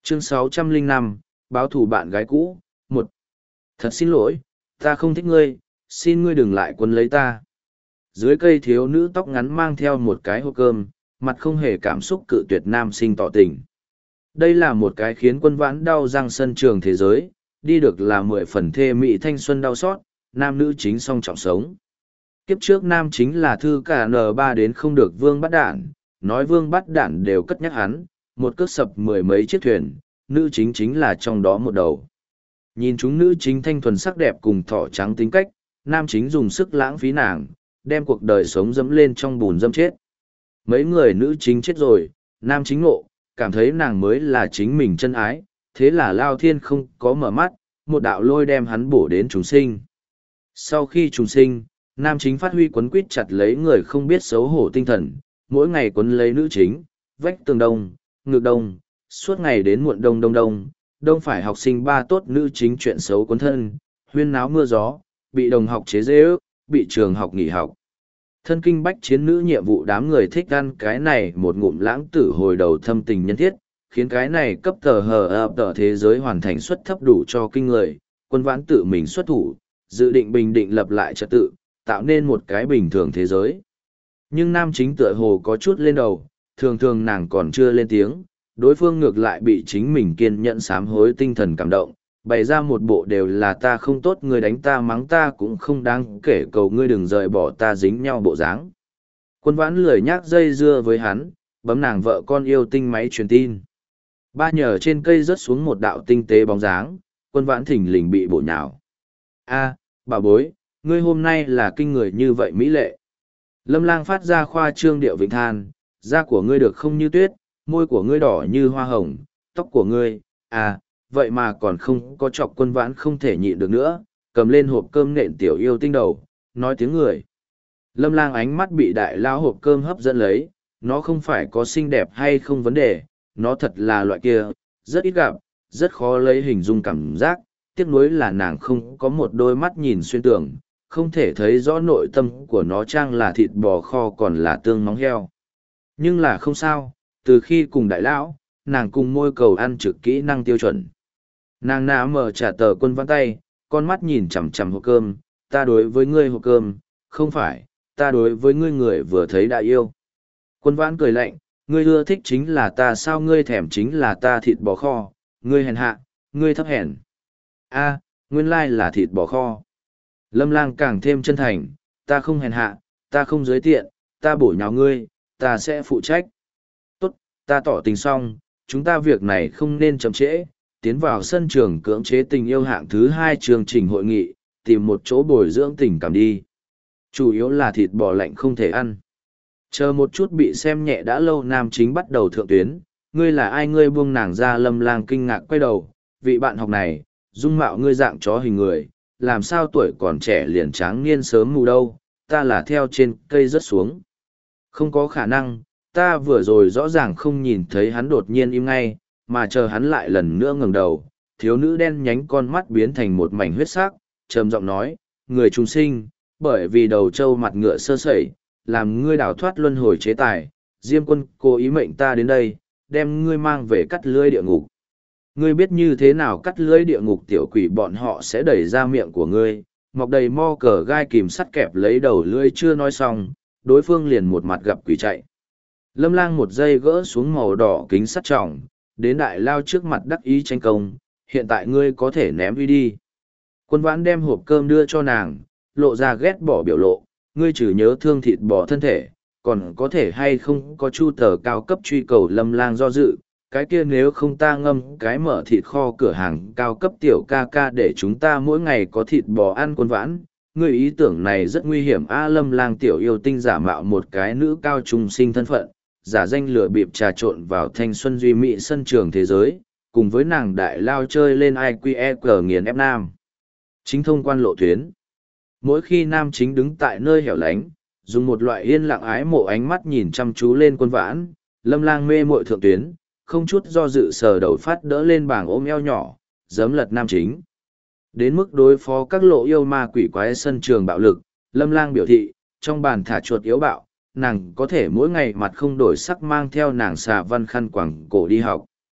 Chương 605, báo thù bạn gái cũ, 1. Thật xin lỗi, ta không thích ngươi, xin ngươi đừng lại quấn lấy ta. Dưới cây thiếu nữ tóc ngắn mang theo một cái hộp cơm, mặt không hề cảm xúc cự tuyệt nam sinh tỏ tình. Đây là một cái khiến Quân Vãn đau răng sân trường thế giới, đi được là 10 phần thê mỹ thanh xuân đau xót, nam nữ chính song trọng sống. Kiếp trước nam chính là thư cả N3 đến không được vương bắt đản, nói vương bắt đản đều cất nhắc hắn, một cước sập 10 mấy chiếc thuyền, nữ chính chính là trong đó một đầu. Nhìn chúng nữ chính thanh thuần sắc đẹp cùng thỏ trắng tính cách, nam chính dùng sức lãng phí nàng, đem cuộc đời sống dẫm lên trong bùn dẫm chết. Mấy người nữ chính chết rồi, nam chính ngộ, cảm thấy nàng mới là chính mình chân ái, thế là Lao Thiên không có mở mắt, một đạo lôi đem hắn bổ đến trùng sinh. Sau khi trùng sinh, nam chính phát huy quấn quýt chặt lấy người không biết xấu hổ tinh thần, mỗi ngày quấn lấy nữ chính, vách tường đông, ngực đông, suốt ngày đến muộn đông phải học sinh ba tốt nữ chính chuyện xấu quấn thân, huyên náo mưa gió, bị đồng học chế giễu, bị trường học nghỉ học. Thân kinh bách chiến nữ nhiệm vụ đám người thích ăn cái này một ngụm lãng tử hồi đầu thâm tình nhân thiết, khiến cái này cấp tờ hờ ập tờ thế giới hoàn thành suất thấp đủ cho kinh người, Quân Vãn tự mình xuất thủ, dự định bình định lập lại trật tự, tạo nên một cái bình thường thế giới. Nhưng nam chính tựa hồ có chút lên đầu, thường thường nàng còn chưa lên tiếng, đối phương ngược lại bị chính mình kiên nhẫn sám hối tinh thần cảm động, bày ra một bộ đều là ta không tốt người đánh ta mắng ta cũng không đáng kể cầu ngươi đừng rời bỏ ta dính nhau bộ dáng. Quân Vãn lười nhác dây dưa với hắn, bấm nàng vợ con yêu tinh máy truyền tin. Ba nhờ trên cây rớt xuống một đạo tinh tế bóng dáng, Quân Vãn thỉnh lình bị bổ nhào. A, bà bối, ngươi hôm nay là kinh người như vậy mỹ lệ. Lâm Lang phát ra khoa trương điệu vịnh than, da của ngươi được không như tuyết, môi của ngươi đỏ như hoa hồng, tóc của ngươi, vậy mà còn không có chọc Quân Vãn không thể nhịn được nữa, cầm lên hộp cơm nện tiểu yêu tinh đầu, nói tiếng người. Lâm Lang ánh mắt bị đại lao hộp cơm hấp dẫn lấy, nó không phải có xinh đẹp hay không vấn đề, nó thật là loại kia, rất ít gặp, rất khó lấy hình dung cảm giác, tiếc nuối là nàng không có một đôi mắt nhìn xuyên tường, không thể thấy rõ nội tâm của nó chăng là thịt bò kho còn là tương móng heo. Nhưng là không sao, từ khi cùng đại lão, nàng cùng môi cầu ăn trực kỹ năng tiêu chuẩn. Nàng nã mở trả tờ Quân Vãn tay, con mắt nhìn chằm chằm hộp cơm, ta đối với ngươi hộp cơm, không phải, ta đối với ngươi người vừa thấy đã yêu. Quân Vãn cười lạnh, ngươi ưa thích chính là ta sao ngươi thèm chính là ta thịt bò kho, ngươi hèn hạ, ngươi thấp hèn. Nguyên lai là thịt bò kho. Lâm Lang càng thêm chân thành, ta không hèn hạ, ta không giới tiện, ta bổ nhào ngươi, ta sẽ phụ trách. Tốt, ta tỏ tình xong, chúng ta việc này không nên chậm trễ, tiến vào sân trường cưỡng chế tình yêu hạng thứ 2 chương trình hội nghị, tìm một chỗ bồi dưỡng tình cảm đi. Chủ yếu là thịt bò lạnh không thể ăn. Chờ một chút bị xem nhẹ đã lâu nam chính bắt đầu thượng tuyến, ngươi là ai ngươi buông nàng ra. Lâm Lang kinh ngạc quay đầu, vị bạn học này, dung mạo ngươi dạng chó hình người, làm sao tuổi còn trẻ liền tráng niên sớm mù đâu, ta là theo trên cây rớt xuống. Không có khả năng, ta vừa rồi rõ ràng không nhìn thấy hắn đột nhiên im ngay, mà chờ hắn lại lần nữa ngẩng đầu, thiếu nữ đen nhánh con mắt biến thành một mảnh huyết sắc, trầm giọng nói, người trùng sinh, bởi vì đầu trâu mặt ngựa sơ sẩy, làm ngươi đào thoát luân hồi chế tài, Diêm Quân cố ý mệnh ta đến đây, đem ngươi mang về cắt lưới địa ngục. Ngươi biết như thế nào cắt lưới địa ngục tiểu quỷ bọn họ sẽ đẩy ra miệng của ngươi, mọc đầy mo cờ gai kìm sắt kẹp lấy đầu lưỡi chưa nói xong, đối phương liền một mặt gặp quỷ chạy. Lâm Lang một giây gỡ xuống màu đỏ kính sắt trọng, đến đại lao trước mặt đắc ý tranh công, hiện tại ngươi có thể ném đi. Quân Vãn đem hộp cơm đưa cho nàng, lộ ra ghét bỏ biểu lộ, ngươi trừ nhớ thương thịt bò thân thể, còn có thể hay không có chu tờ cao cấp truy cầu. Lâm Lang do dự, cái kia nếu không ta ngâm cái mở thịt kho cửa hàng cao cấp tiểu ca ca để chúng ta mỗi ngày có thịt bò ăn. Quân Vãn, ngươi ý tưởng này rất nguy hiểm a. Lâm Lang tiểu yêu tinh giả mạo một cái nữ cao trung sinh thân phận, giả danh lừa bịp trà trộn vào thanh xuân duy mỹ sân trường thế giới, cùng với nàng đại lao chơi lên IQE nghiền ép nam chính thông quan lộ tuyến. Mỗi khi nam chính đứng tại nơi hẻo lánh, dùng một loại yên lặng ái mộ ánh mắt nhìn chăm chú lên Quân Vãn, Lâm Lang mê muội thượng tuyến, không chút do dự sờ đầu phát đỡ lên bảng ôm eo nhỏ, giấm lật nam chính. Đến mức đối phó các lộ yêu ma quỷ quái sân trường bạo lực, Lâm Lang biểu thị, trong bàn thả chuột yếu bạo, nàng có thể mỗi ngày mặt không đổi sắc mang theo nàng xà văn khăn quẳng cổ đi học.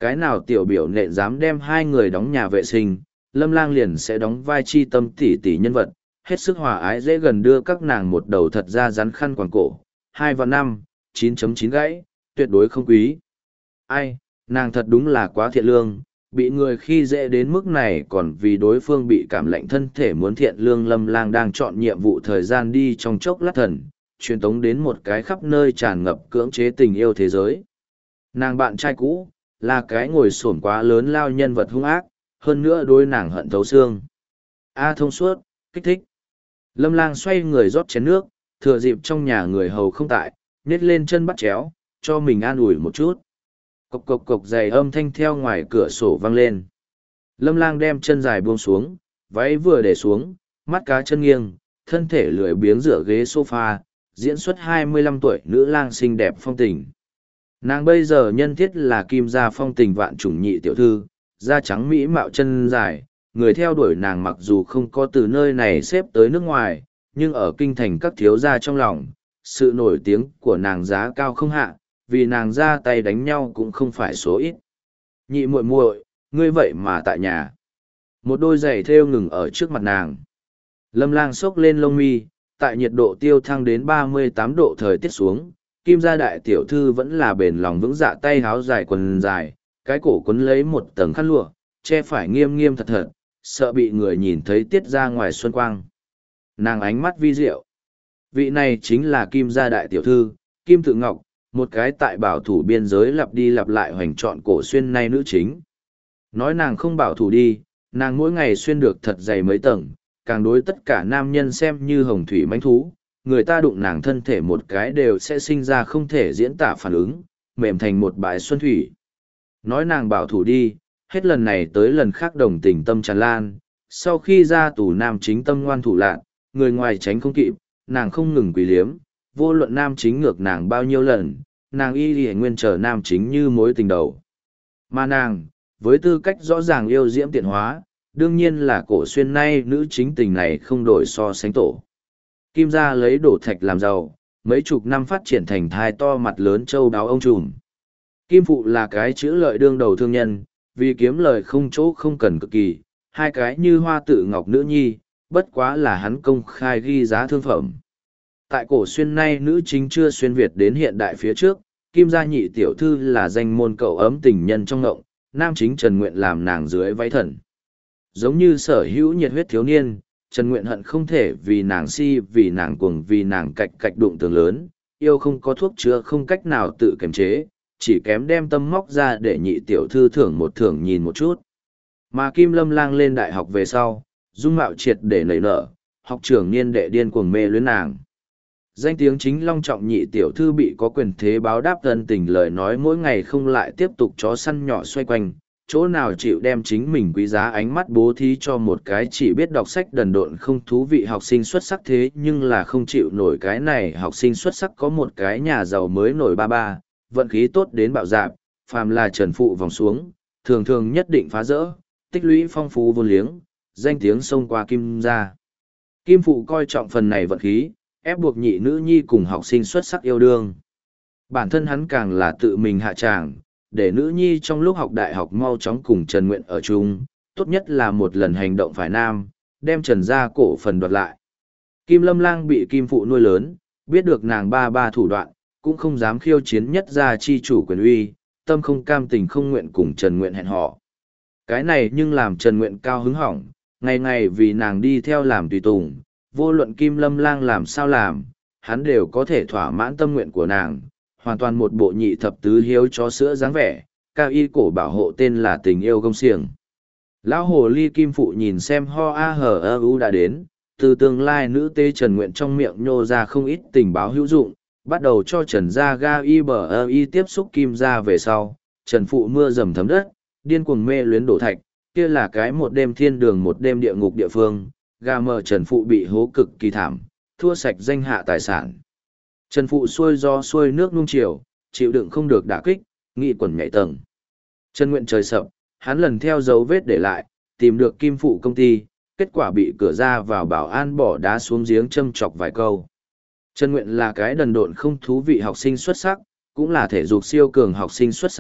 cái nào tiểu biểu nện dám đem hai người đóng nhà vệ sinh, Lâm Lang liền sẽ đóng vai chi tâm tỷ tỷ nhân vật, hết sức hòa ái dễ gần đưa các nàng một đầu thật ra rắn khăn quàng cổ, 2 và 5, 9.9 gãy, tuyệt đối không quý. Ai, nàng thật đúng là quá thiện lương, bị người khi dễ đến mức này còn vì đối phương bị cảm lạnh thân thể muốn thiện lương. Lâm Lang đang chọn nhiệm vụ thời gian đi trong chốc lát thần, truyền tống đến một cái khắp nơi tràn ngập cưỡng chế tình yêu thế giới. Nàng bạn trai cũ, là cái ngồi xổm quá lớn lao nhân vật hung ác, hơn nữa đối nàng hận thấu xương. Thông suốt, kích thích. Lâm Lang xoay người rót chén nước, thừa dịp trong nhà người hầu không tại, nhét lên chân bắt chéo, cho mình an ủi một chút. Cộc cộc cộc giày âm thanh theo ngoài cửa sổ vang lên. Lâm Lang đem chân dài buông xuống, váy vừa để xuống, mắt cá chân nghiêng, thân thể lười biếng dựa ghế sofa, diễn xuất 25 tuổi nữ lang xinh đẹp phong tình. Nàng bây giờ nhân thiết là kim gia phong tình vạn chủng nhị tiểu thư, da trắng mỹ mạo chân dài, người theo đuổi nàng mặc dù không có từ nơi này xếp tới nước ngoài, nhưng ở kinh thành các thiếu gia trong lòng, sự nổi tiếng của nàng giá cao không hạ, vì nàng ra tay đánh nhau cũng không phải số ít. Nhị muội muội, ngươi vậy mà tại nhà. Một đôi giày thêu ngừng ở trước mặt nàng. Lâm Lang xốc lên lông mi, tại nhiệt độ tiêu thăng đến 38 độ thời tiết xuống, kim gia đại tiểu thư vẫn là bền lòng vững dạ, tay háo dài quần dài, cái cổ quấn lấy một tầng khăn lụa, che phải nghiêm nghiêm thật thật, sợ bị người nhìn thấy tiết ra ngoài xuân quang. Nàng ánh mắt vi diệu. Vị này chính là kim gia đại tiểu thư, Kim Tự Ngọc, một cái tại bảo thủ biên giới lặp đi lặp lại hoành trọn cổ xuyên nay nữ chính. Nói nàng không bảo thủ đi, nàng mỗi ngày xuyên được thật dày mấy tầng, càng đối tất cả nam nhân xem như hồng thủy mãnh thú, người ta đụng nàng thân thể một cái đều sẽ sinh ra không thể diễn tả phản ứng, mềm thành một bãi xuân thủy. Nói nàng bảo thủ đi, hết lần này tới lần khác đồng tình tâm tràn lan, sau khi ra tù nam chính tâm ngoan thủ lạn, người ngoài tránh không kịp, nàng không ngừng quỳ liếm, vô luận nam chính ngược nàng bao nhiêu lần, nàng y lì nguyên chờ nam chính như mối tình đầu. Mà nàng, với tư cách rõ ràng yêu diễm tiện hóa, đương nhiên là cổ xuyên nay nữ chính tình này không đổi so sánh tổ. Kim gia lấy đổ thạch làm giàu, mấy chục năm phát triển thành thai to mặt lớn châu đáo ông trùm. Kim phụ là cái chữ lợi đương đầu thương nhân, vì kiếm lời không chỗ không cần cực kỳ, hai cái như hoa tự ngọc nữ nhi, bất quá là hắn công khai ghi giá thương phẩm. Tại cổ xuyên nay nữ chính chưa xuyên Việt đến hiện đại phía trước, Kim gia nhị tiểu thư là danh môn cậu ấm tình nhân trong ngộng, nam chính Trần Nguyện làm nàng dưới váy thần. Giống như sở hữu nhiệt huyết thiếu niên, Trần Nguyện hận không thể vì nàng si, vì nàng cuồng, vì nàng cạch cạch đụng tường lớn, yêu không có thuốc chữa không cách nào tự kiềm chế, chỉ kém đem tâm móc ra để nhị tiểu thư thưởng một thưởng nhìn một chút. Mà Kim Lâm Lang lên đại học về sau, dung mạo triệt để nảy nở, học trưởng niên đệ điên cuồng mê luyến nàng. Danh tiếng chính long trọng nhị tiểu thư bị có quyền thế báo đáp thân tình lời nói mỗi ngày không lại tiếp tục chó săn nhỏ xoay quanh, chỗ nào chịu đem chính mình quý giá ánh mắt bố thí cho một cái chỉ biết đọc sách đần độn không thú vị học sinh xuất sắc, thế nhưng là không chịu nổi cái này học sinh xuất sắc có một cái nhà giàu mới nổi ba ba, vận khí tốt đến bạo dạp, phàm là trần phụ vòng xuống, thường thường nhất định phá rỡ, tích lũy phong phú vô liếng, danh tiếng xông qua Kim gia. Kim phụ coi trọng phần này vận khí, ép buộc nhị nữ nhi cùng học sinh xuất sắc yêu đương. Bản thân hắn càng là tự mình hạ tràng, để nữ nhi trong lúc học đại học mau chóng cùng Trần Nguyện ở chung, tốt nhất là một lần hành động phải nam, đem Trần gia cổ phần đoạt lại. Kim Lâm Lang bị Kim phụ nuôi lớn, biết được nàng ba ba thủ đoạn, cũng không dám khiêu chiến nhất gia chi chủ quyền uy, tâm không cam tình không nguyện cùng Trần Nguyện hẹn hò. Cái này nhưng làm Trần Nguyện cao hứng hỏng, ngày ngày vì nàng đi theo làm tùy tùng, vô luận Kim Lâm Lang làm sao làm, hắn đều có thể thỏa mãn tâm nguyện của nàng, hoàn toàn một bộ nhị thập tứ hiếu chó sữa dáng vẻ, cao y cổ bảo hộ tên là tình yêu công xiềng. Lão hồ ly Kim phụ nhìn xem ho a hờ ơ u đã đến, từ tương lai nữ tế Trần Nguyện trong miệng nhô ra không ít tình báo hữu dụng, bắt đầu cho Trần gia ga y bờ ơ y tiếp xúc Kim gia về sau, Trần phụ mưa dầm thấm đất, điên cuồng mê luyến đổ thạch, kia là cái một đêm thiên đường một đêm địa ngục địa phương, gà mờ Trần phụ bị hố cực kỳ thảm, thua sạch danh hạ tài sản. Trần phụ xuôi do xuôi nước nung chiều, chịu đựng không được đả kích, nghị quẩn nhảy tầng. Trần Nguyện trời sập, hắn lần theo dấu vết để lại, tìm được Kim phụ công ty, kết quả bị cửa ra vào bảo an bỏ đá xuống giếng châm chọc vài câu. Trần Nguyện là cái đần độn không thú vị học sinh xuất sắc, cũng là thể dục siêu cường học sinh xuất sắc,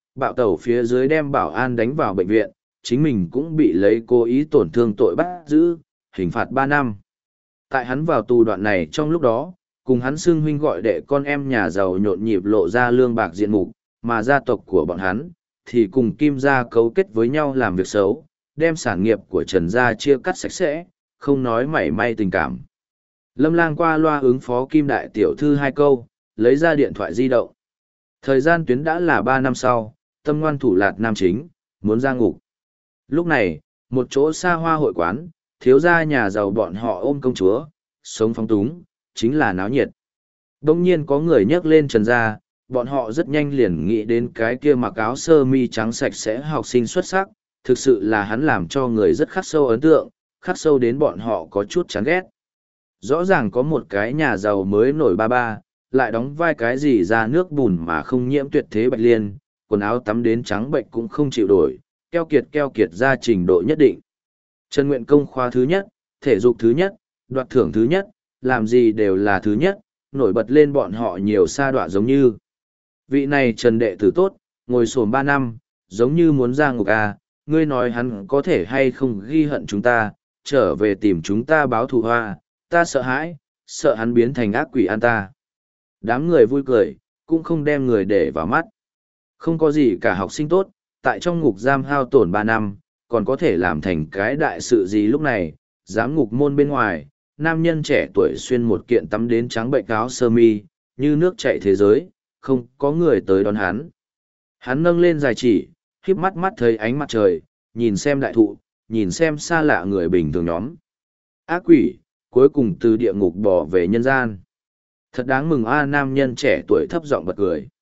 bạo tẩu phía dưới đem bảo an đánh vào bệnh viện, chính mình cũng bị lấy cố ý tổn thương tội bắt giữ, hình phạt 3 năm. Tại hắn vào tù đoạn này trong lúc đó, cùng hắn xưng huynh gọi đệ con em nhà giàu nhộn nhịp lộ ra lương bạc diện mục, mà gia tộc của bọn hắn, thì cùng Kim gia cấu kết với nhau làm việc xấu, đem sản nghiệp của Trần gia chia cắt sạch sẽ, không nói mảy may tình cảm. Lâm Lang qua loa ứng phó Kim đại tiểu thư 2 câu, lấy ra điện thoại di động. Thời gian tuyến đã là 3 năm sau, tâm ngoan thủ lạt nam chính, muốn ra ngục. Lúc này, một chỗ xa hoa hội quán, thiếu gia nhà giàu bọn họ ôm công chúa, sống phóng túng, chính là náo nhiệt. Đông nhiên có người nhắc lên Trần gia, bọn họ rất nhanh liền nghĩ đến cái kia mặc áo sơ mi trắng sạch sẽ học sinh xuất sắc, thực sự là hắn làm cho người rất khắc sâu ấn tượng, khắc sâu đến bọn họ có chút chán ghét. Rõ ràng có một cái nhà giàu mới nổi ba ba, lại đóng vai cái gì ra nước bùn mà không nhiễm tuyệt thế bạch liên, quần áo tắm đến trắng bệnh cũng không chịu đổi, keo kiệt ra trình độ nhất định. Trần Nguyện Công khóa thứ nhất, thể dục thứ nhất, đoạt thưởng thứ nhất, làm gì đều là thứ nhất, nổi bật lên bọn họ nhiều sa đọa giống như. Vị này Trần đệ tử tốt, ngồi xổm 3 năm, giống như muốn ra ngục à, ngươi nói hắn có thể hay không ghi hận chúng ta, trở về tìm chúng ta báo thù hoa, ta sợ hãi, sợ hắn biến thành ác quỷ an ta. Đám người vui cười, cũng không đem người để vào mắt. Không có gì cả học sinh tốt, tại trong ngục giam hao tổn 3 năm, còn có thể làm thành cái đại sự gì lúc này, giám ngục môn bên ngoài, nam nhân trẻ tuổi xuyên một kiện tắm đến trắng bệnh áo sơ mi, như nước chảy thế giới, không có người tới đón hắn. Hắn nâng lên dài chỉ, khiếp mắt mắt thấy ánh mặt trời, nhìn xem đại thụ, nhìn xem xa lạ người bình thường nhóm. Ác quỷ, cuối cùng từ địa ngục bỏ về nhân gian. Thật đáng mừng a, nam nhân trẻ tuổi thấp giọng bật cười.